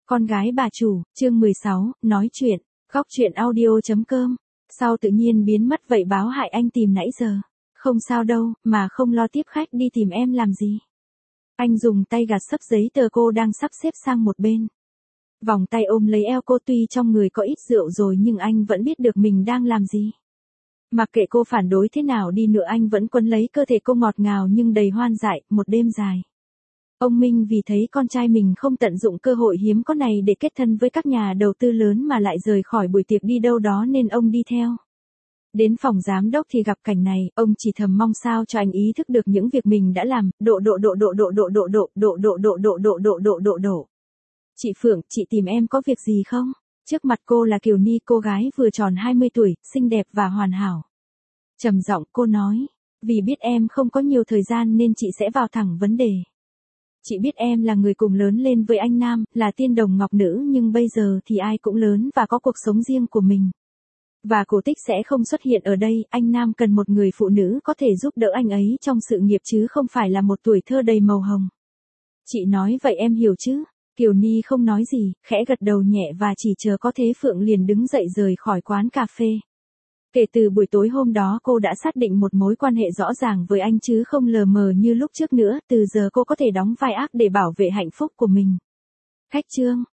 Con gái bà chủ, chương 16, nói chuyện, góc chuyện audio.com. Sao tự nhiên biến mất vậy, báo hại anh tìm nãy giờ. Không sao đâu, mà không lo tiếp khách đi tìm em làm gì. Anh dùng tay gạt sấp giấy tờ cô đang sắp xếp sang một bên. Vòng tay ôm lấy eo cô, tuy trong người có ít rượu rồi nhưng anh vẫn biết được mình đang làm gì. Mặc kệ cô phản đối thế nào đi nữa, anh vẫn quấn lấy cơ thể cô ngọt ngào nhưng đầy hoan dại, một đêm dài. Ông Minh vì thấy con trai mình không tận dụng cơ hội hiếm có này để kết thân với các nhà đầu tư lớn mà lại rời khỏi buổi tiệc đi đâu đó nên ông đi theo. Đến phòng giám đốc thì gặp cảnh này, ông chỉ thầm mong sao cho anh ý thức được những việc mình đã làm. Chị Phượng, chị tìm em có việc gì không? Trước mặt cô là Kiều Ni, cô gái vừa tròn 20 tuổi, xinh đẹp và hoàn hảo. Trầm giọng cô nói, vì biết em không có nhiều thời gian nên chị sẽ vào thẳng vấn đề. Chị biết em là người cùng lớn lên với anh Nam, là tiên đồng ngọc nữ, nhưng bây giờ thì ai cũng lớn và có cuộc sống riêng của mình. Và cổ tích sẽ không xuất hiện ở đây, anh Nam cần một người phụ nữ có thể giúp đỡ anh ấy trong sự nghiệp chứ không phải là một tuổi thơ đầy màu hồng. Chị nói vậy em hiểu chứ? Kiều Ni không nói gì, khẽ gật đầu nhẹ và chỉ chờ có thế Phượng liền đứng dậy rời khỏi quán cà phê. Kể từ buổi tối hôm đó cô đã xác định một mối quan hệ rõ ràng với anh chứ không lờ mờ như lúc trước nữa, từ giờ cô có thể đóng vai ác để bảo vệ hạnh phúc của mình. Khách trương,